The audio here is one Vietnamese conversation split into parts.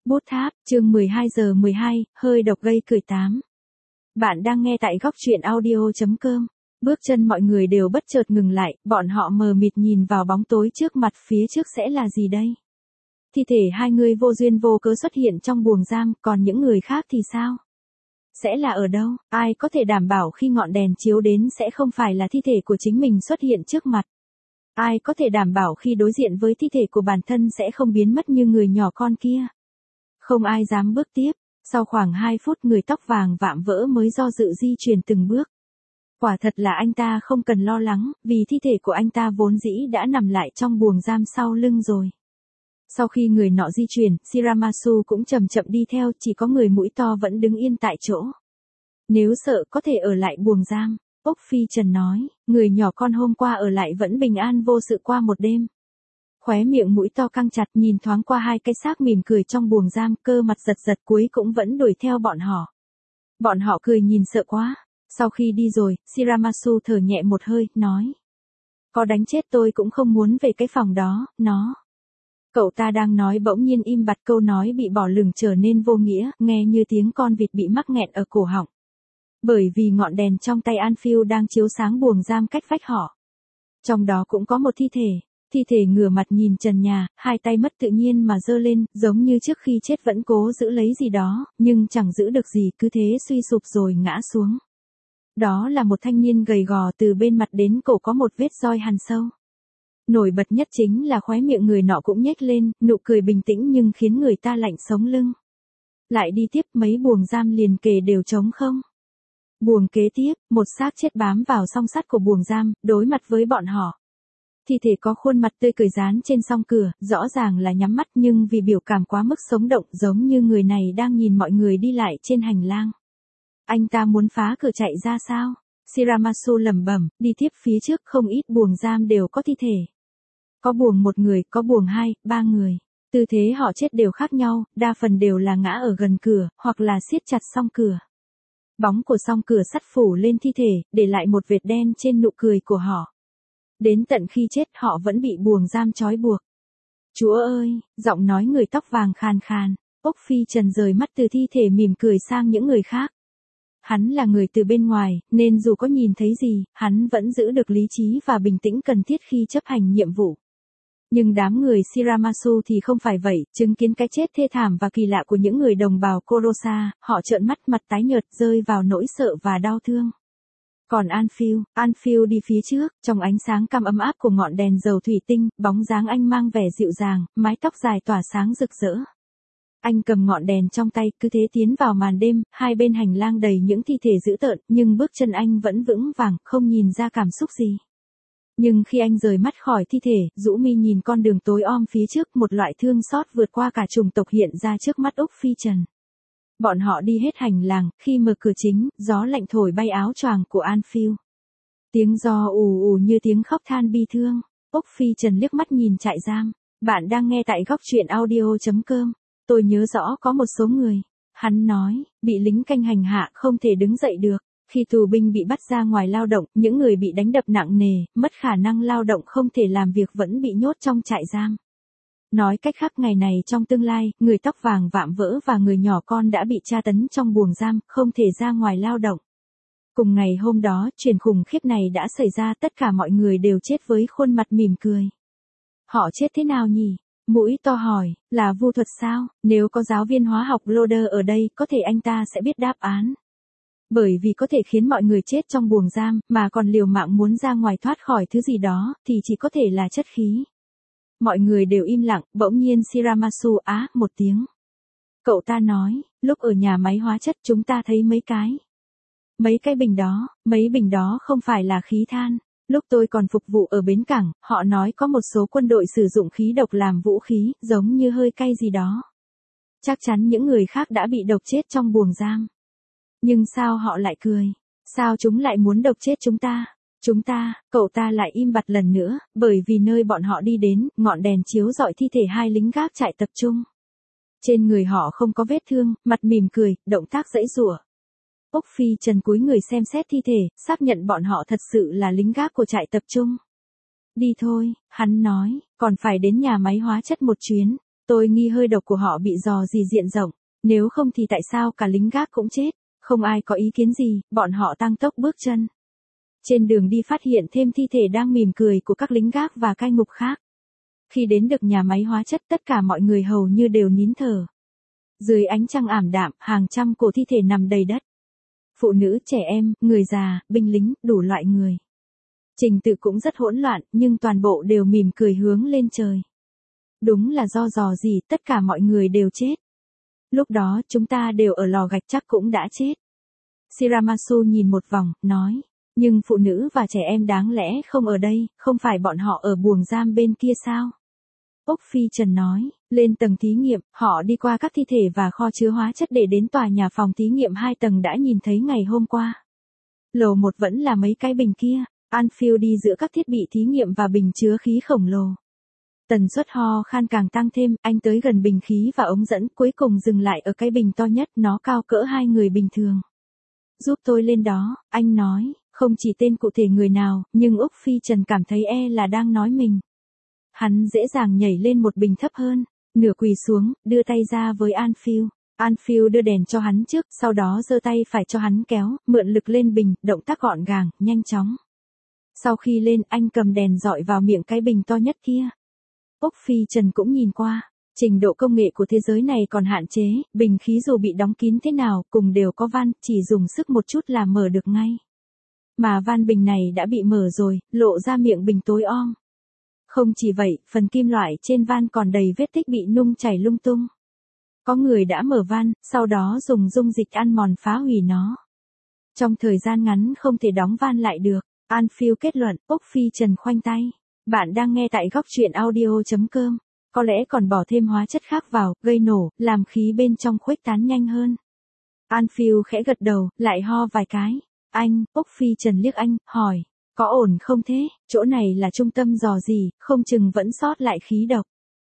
Bút tháp, chương 12:12, hơi độc gây cười 8. Bạn đang nghe tại góc truyện audio.com. Bước chân mọi người đều bất chợt ngừng lại, bọn họ mờ mịt nhìn vào bóng tối trước mặt, phía trước sẽ là gì đây? Thi thể hai người vô duyên vô cớ xuất hiện trong buồng giam, còn những người khác thì sao? Sẽ là ở đâu? Ai có thể đảm bảo khi ngọn đèn chiếu đến sẽ không phải là thi thể của chính mình xuất hiện trước mặt? Ai có thể đảm bảo khi đối diện với thi thể của bản thân sẽ không biến mất như người nhỏ con kia? Không ai dám bước tiếp. Sau khoảng 2 phút người tóc vàng vạm vỡ mới do dự di chuyển từng bước. Quả thật là anh ta không cần lo lắng, vì thi thể của anh ta vốn dĩ đã nằm lại trong buồng giam sau lưng rồi. Sau khi người nọ di chuyển, Shiramasu cũng chậm chậm đi theo, chỉ có người mũi to vẫn đứng yên tại chỗ. Nếu sợ có thể ở lại buồng giam, Úc Phi Trần nói, người nhỏ con hôm qua ở lại vẫn bình an vô sự qua một đêm. Khóe miệng mũi to căng chặt, nhìn thoáng qua hai cái xác mỉm cười trong buồng giam, cơ mặt giật giật, cuối cũng vẫn đuổi theo bọn họ. Bọn họ cười nhìn sợ quá. Sau khi đi rồi, Shiramasu thở nhẹ một hơi, nói. Có đánh chết tôi cũng không muốn về cái phòng đó, nó. Cậu ta đang nói bỗng nhiên im bặt, câu nói bị bỏ lửng trở nên vô nghĩa, nghe như tiếng con vịt bị mắc nghẹn ở cổ họng. Bởi vì ngọn đèn trong tay Anfield đang chiếu sáng buồng giam cách vách họ. Trong đó cũng có một thi thể. Thi thể ngửa mặt nhìn trần nhà, hai tay mất tự nhiên mà giơ lên, giống như trước khi chết vẫn cố giữ lấy gì đó, nhưng chẳng giữ được gì, cứ thế suy sụp rồi ngã xuống. Đó là một thanh niên gầy gò, từ bên mặt đến cổ có một vết roi hằn sâu. Nổi bật nhất chính là khóe miệng người nọ cũng nhếch lên, nụ cười bình tĩnh nhưng khiến người ta lạnh sống lưng. Lại đi tiếp, mấy buồng giam liền kề đều trống không. Buồng kế tiếp, một xác chết bám vào song sắt của buồng giam, đối mặt với bọn họ. Thi thể có khuôn mặt tươi cười dán trên song cửa, rõ ràng là nhắm mắt nhưng vì biểu cảm quá mức sống động, giống như người này đang nhìn mọi người đi lại trên hành lang. Anh ta muốn phá cửa chạy ra sao? Shiramasu lẩm bẩm, đi tiếp phía trước không ít buồng giam đều có thi thể. Có buồng một người, có buồng 2, 3 người. Tư thế họ chết đều khác nhau, đa phần đều là ngã ở gần cửa, hoặc là siết chặt song cửa. Bóng của song cửa sắt phủ lên thi thể, để lại một vệt đen trên nụ cười của họ. Đến tận khi chết họ vẫn bị buồng giam trói buộc. Chúa ơi, giọng nói người tóc vàng khàn khàn. Úc Phi Trần rời mắt từ thi thể mỉm cười sang những người khác. Hắn là người từ bên ngoài, nên dù có nhìn thấy gì, hắn vẫn giữ được lý trí và bình tĩnh cần thiết khi chấp hành nhiệm vụ. Nhưng đám người Shiramasu thì không phải vậy, chứng kiến cái chết thê thảm và kỳ lạ của những người đồng bào Kurosa, họ trợn mắt, mặt tái nhợt, rơi vào nỗi sợ và đau thương. Còn Anfield đi phía trước, trong ánh sáng cam ấm áp của ngọn đèn dầu thủy tinh, bóng dáng anh mang vẻ dịu dàng, mái tóc dài tỏa sáng rực rỡ. Anh cầm ngọn đèn trong tay, cứ thế tiến vào màn đêm, hai bên hành lang đầy những thi thể dữ tợn, nhưng bước chân anh vẫn vững vàng, không nhìn ra cảm xúc gì. Nhưng khi anh rời mắt khỏi thi thể, rũ mi nhìn con đường tối om phía trước, một loại thương xót vượt qua cả chủng tộc hiện ra trước mắt Úc Phi Trần. Bọn họ đi hết hành lang, khi mở cửa chính, gió lạnh thổi bay áo choàng của Anfield. Tiếng gió ù ù như tiếng khóc than bi thương. Úc Phi Trần liếc mắt nhìn trại giam. Bạn đang nghe tại góc truyện audio.com. Tôi nhớ rõ có một số người. Hắn nói, bị lính canh hành hạ không thể đứng dậy được. Khi tù binh bị bắt ra ngoài lao động, những người bị đánh đập nặng nề, mất khả năng lao động không thể làm việc vẫn bị nhốt trong trại giam. Nói cách khác ngày này trong tương lai, người tóc vàng vạm vỡ và người nhỏ con đã bị tra tấn trong buồng giam, không thể ra ngoài lao động. Cùng ngày hôm đó, chuyện khủng khiếp này đã xảy ra, tất cả mọi người đều chết với khuôn mặt mỉm cười. Họ chết thế nào nhỉ? Mũi to hỏi, là vu thuật sao? Nếu có giáo viên hóa học Loader ở đây, có thể anh ta sẽ biết đáp án. Bởi vì có thể khiến mọi người chết trong buồng giam, mà còn liều mạng muốn ra ngoài thoát khỏi thứ gì đó, thì chỉ có thể là chất khí. Mọi người đều im lặng, bỗng nhiên Shiramasu á một tiếng. Cậu ta nói, lúc ở nhà máy hóa chất chúng ta thấy mấy cái bình đó không phải là khí than. Lúc tôi còn phục vụ ở bến cảng, họ nói có một số quân đội sử dụng khí độc làm vũ khí, giống như hơi cay gì đó. Chắc chắn những người khác đã bị độc chết trong buồng giam. Nhưng sao họ lại cười? Sao chúng lại muốn độc chết chúng ta? Cậu ta lại im bặt lần nữa, bởi vì nơi bọn họ đi đến, ngọn đèn chiếu rọi thi thể hai lính gác trại tập trung. Trên người họ không có vết thương, mặt mỉm cười, động tác giãy giụa. Úc Phi Trần cúi người xem xét thi thể, xác nhận bọn họ thật sự là lính gác của trại tập trung. Đi thôi, hắn nói, còn phải đến nhà máy hóa chất một chuyến. Tôi nghi hơi độc của họ bị rò rỉ diện rộng, nếu không thì tại sao cả lính gác cũng chết, không ai có ý kiến gì, bọn họ tăng tốc bước chân. Trên đường đi phát hiện thêm thi thể đang mỉm cười của các lính gác và cai ngục khác. Khi đến được nhà máy hóa chất tất cả mọi người hầu như đều nín thở. Dưới ánh trăng ảm đạm, hàng trăm cổ thi thể nằm đầy đất. Phụ nữ, trẻ em, người già, binh lính, đủ loại người. Trình tự cũng rất hỗn loạn, nhưng toàn bộ đều mỉm cười hướng lên trời. Đúng là do rò rỉ, tất cả mọi người đều chết. Lúc đó chúng ta đều ở lò gạch chắc cũng đã chết. Shiramasu nhìn một vòng, nói. Nhưng phụ nữ và trẻ em đáng lẽ không ở đây, không phải bọn họ ở buồng giam bên kia sao? Úc Phi Trần nói, lên tầng thí nghiệm, họ đi qua các thi thể và kho chứa hóa chất để đến tòa nhà phòng thí nghiệm 2 tầng đã nhìn thấy ngày hôm qua. Lầu 1 vẫn là mấy cái bình kia, Anfield đi giữa các thiết bị thí nghiệm và bình chứa khí khổng lồ. Tần suất ho khan càng tăng thêm, anh tới gần bình khí và ống dẫn, cuối cùng dừng lại ở cái bình to nhất, nó cao cỡ 2 người bình thường. Giúp tôi lên đó, anh nói, không chỉ tên cụ thể người nào, nhưng Úc Phi Trần cảm thấy là đang nói mình. Hắn dễ dàng nhảy lên một bình thấp hơn, nửa quỳ xuống, đưa tay ra với Anfield. Anfield đưa đèn cho hắn trước, sau đó giơ tay phải cho hắn kéo, mượn lực lên bình, động tác gọn gàng, nhanh chóng. Sau khi lên, anh cầm đèn dọi vào miệng cái bình to nhất kia. Úc Phi Trần cũng nhìn qua, trình độ công nghệ của thế giới này còn hạn chế, bình khí dù bị đóng kín thế nào, cùng đều có van, chỉ dùng sức một chút là mở được ngay. Mà van bình này đã bị mở rồi, lộ ra miệng bình tối om. Không chỉ vậy, phần kim loại trên van còn đầy vết tích bị nung chảy lung tung. Có người đã mở van, sau đó dùng dung dịch ăn mòn phá hủy nó. Trong thời gian ngắn không thể đóng van lại được. Anfield kết luận, Úc Phi Trần khoanh tay. Bạn đang nghe tại góc truyện audio.com. Có lẽ còn bỏ thêm hóa chất khác vào, gây nổ, làm khí bên trong khuếch tán nhanh hơn. Anfield khẽ gật đầu, lại ho vài cái. Anh, Úc Phi Trần liếc anh, hỏi. Có ổn không thế, chỗ này là trung tâm dò dỉ, không chừng vẫn sót lại khí độc.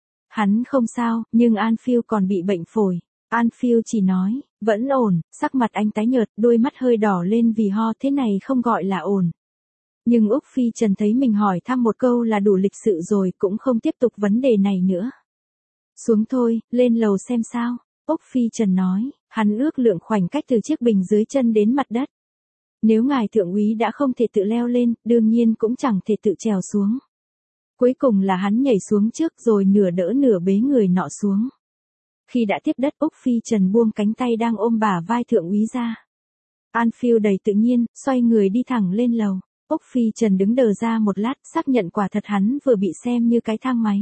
Hắn không sao, nhưng Anfield còn bị bệnh phổi. Anfield chỉ nói, vẫn ổn, sắc mặt anh tái nhợt, đôi mắt hơi đỏ lên vì ho, thế này không gọi là ổn. Nhưng Úc Phi Trần thấy mình hỏi thăm một câu là đủ lịch sự rồi, cũng không tiếp tục vấn đề này nữa. Xuống thôi, lên lầu xem sao. Úc Phi Trần nói, hắn ước lượng khoảnh cách từ chiếc bình dưới chân đến mặt đất. Nếu ngài thượng úy đã không thể tự leo lên, đương nhiên cũng chẳng thể tự trèo xuống. Cuối cùng là hắn nhảy xuống trước rồi nửa đỡ nửa bế người nọ xuống. Khi đã tiếp đất, Úc Phi Trần buông cánh tay đang ôm bả vai thượng úy ra. Anfield đầy tự nhiên, xoay người đi thẳng lên lầu. Úc Phi Trần đứng đờ ra một lát, xác nhận quả thật hắn vừa bị xem như cái thang máy.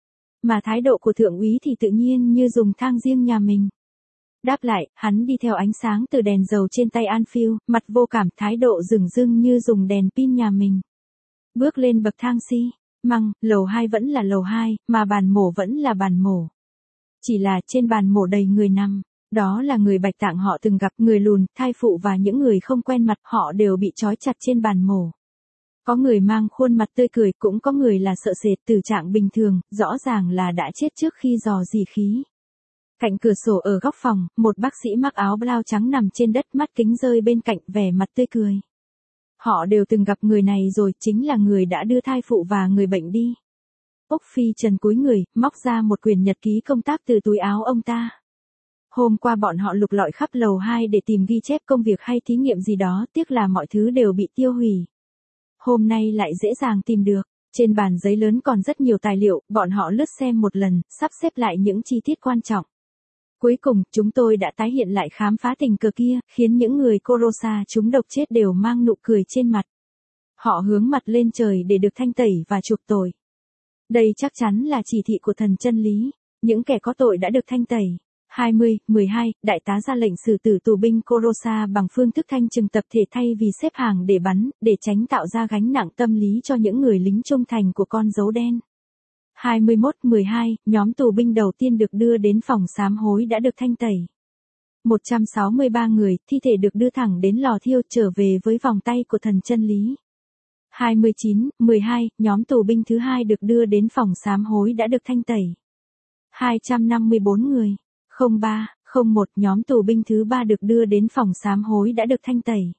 Mà thái độ của thượng úy thì tự nhiên như dùng thang riêng nhà mình. Đáp lại, hắn đi theo ánh sáng từ đèn dầu trên tay Anfield, mặt vô cảm, thái độ rừng rưng như dùng đèn pin nhà mình. Bước lên bậc thang măng, lầu 2 vẫn là lầu 2, mà bàn mổ vẫn là bàn mổ. Chỉ là trên bàn mổ đầy người nằm. Đó là người Bạch Tạng họ từng gặp, người lùn, thai phụ và những người không quen mặt, họ đều bị trói chặt trên bàn mổ. Có người mang khuôn mặt tươi cười, cũng có người là sợ sệt, tử trạng bình thường, rõ ràng là đã chết trước khi dò dỉ khí. Cạnh cửa sổ ở góc phòng, một bác sĩ mặc áo blau trắng nằm trên đất, mắt kính rơi bên cạnh, vẻ mặt tươi cười. Họ đều từng gặp người này rồi, chính là người đã đưa thai phụ và người bệnh đi. Úc Phi Trần cúi người, móc ra một quyển nhật ký công tác từ túi áo ông ta. Hôm qua bọn họ lục lọi khắp lầu 2 để tìm ghi chép công việc hay thí nghiệm gì đó, tiếc là mọi thứ đều bị tiêu hủy. Hôm nay lại dễ dàng tìm được. Trên bàn giấy lớn còn rất nhiều tài liệu, bọn họ lướt xem một lần, sắp xếp lại những chi tiết quan trọng. Cuối cùng, chúng tôi đã tái hiện lại khám phá tình cờ kia, khiến những người Kurosa trúng độc chết đều mang nụ cười trên mặt. Họ hướng mặt lên trời để được thanh tẩy và chuộc tội. Đây chắc chắn là chỉ thị của thần chân lý. Những kẻ có tội đã được thanh tẩy. 20/12, đại tá ra lệnh xử tử tù binh Kurosa bằng phương thức thanh trừng tập thể thay vì xếp hàng để bắn, để tránh tạo ra gánh nặng tâm lý cho những người lính trung thành của con dấu đen. 21/12, nhóm tù binh đầu tiên được đưa đến phòng sám hối đã được thanh tẩy. 163 người, thi thể được đưa thẳng đến lò thiêu, trở về với vòng tay của thần chân lý. 29/12, nhóm tù binh thứ hai được đưa đến phòng sám hối đã được thanh tẩy. 254 người. 03/01, nhóm tù binh thứ ba được đưa đến phòng sám hối đã được thanh tẩy.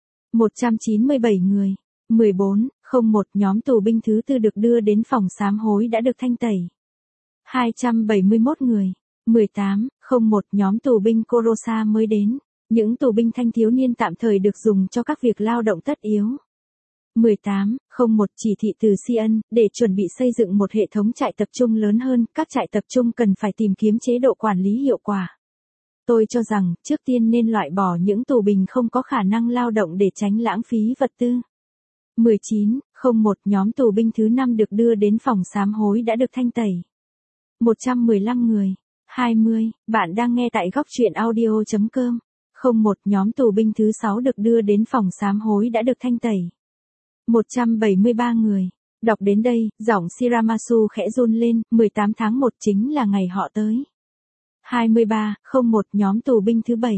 197 người. 14/01, nhóm tù binh thứ tư được đưa đến phòng sám hối đã được thanh tẩy. 271 người. 1801 nhóm tù binh Korosa mới đến. Những tù binh thanh thiếu niên tạm thời được dùng cho các việc lao động tất yếu. 1801 chỉ thị từ Sion, để chuẩn bị xây dựng một hệ thống trại tập trung lớn hơn, các trại tập trung cần phải tìm kiếm chế độ quản lý hiệu quả. Tôi cho rằng, trước tiên nên loại bỏ những tù binh không có khả năng lao động để tránh lãng phí vật tư. 1901 nhóm tù binh thứ 5 được đưa đến phòng sám hối đã được thanh tẩy. 115 người. 20, bạn đang nghe tại góc truyện audio.com. 01 nhóm tù binh thứ 6 được đưa đến phòng sám hối đã được thanh tẩy. 173 người. Đọc đến đây, giọng Shiramasu khẽ run lên, 18 tháng 1 chính là ngày họ tới. 2301 nhóm tù binh thứ 7.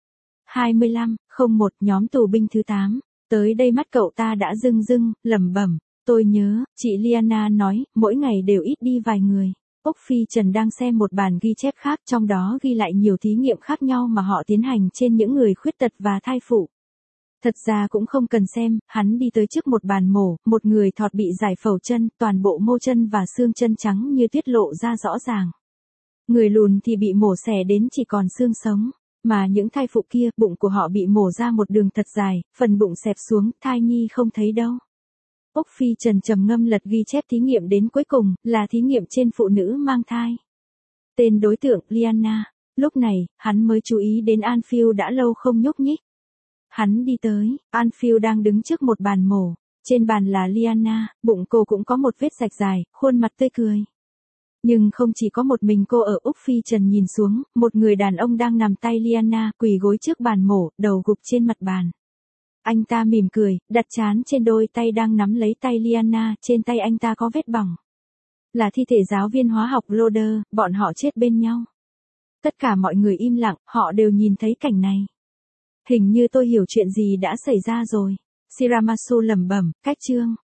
2501 nhóm tù binh thứ 8. Tới đây mắt cậu ta đã rưng rưng, lẩm bẩm. Tôi nhớ, chị Liana nói, mỗi ngày đều ít đi vài người. Úc Phi Trần đang xem một bản ghi chép khác, trong đó ghi lại nhiều thí nghiệm khác nhau mà họ tiến hành trên những người khuyết tật và thai phụ. Thật ra cũng không cần xem, hắn đi tới trước một bàn mổ, một người thọt bị giải phẫu chân, toàn bộ mô chân và xương chân trắng như tiết lộ ra rõ ràng. Người lùn thì bị mổ xẻ đến chỉ còn xương sống, mà những thai phụ kia, bụng của họ bị mổ ra một đường thật dài, phần bụng xẹp xuống, thai nhi không thấy đâu. Úc Phi Trần trầm ngâm lật ghi chép thí nghiệm đến cuối cùng, là thí nghiệm trên phụ nữ mang thai. Tên đối tượng, Liana. Lúc này, hắn mới chú ý đến Anfield đã lâu không nhúc nhích. Hắn đi tới, Anfield đang đứng trước một bàn mổ. Trên bàn là Liana, bụng cô cũng có một vết rạch dài, khuôn mặt tươi cười. Nhưng không chỉ có một mình cô ở. Úc Phi Trần nhìn xuống, một người đàn ông đang nằm tay Liana, quỳ gối trước bàn mổ, đầu gục trên mặt bàn. Anh ta mỉm cười, đặt trán trên đôi tay đang nắm lấy tay Liana, trên tay anh ta có vết bỏng. Là thi thể giáo viên hóa học Loader, bọn họ chết bên nhau. Tất cả mọi người im lặng, họ đều nhìn thấy cảnh này. Hình như tôi hiểu chuyện gì đã xảy ra rồi. Shiramasu lẩm bẩm, cách chương.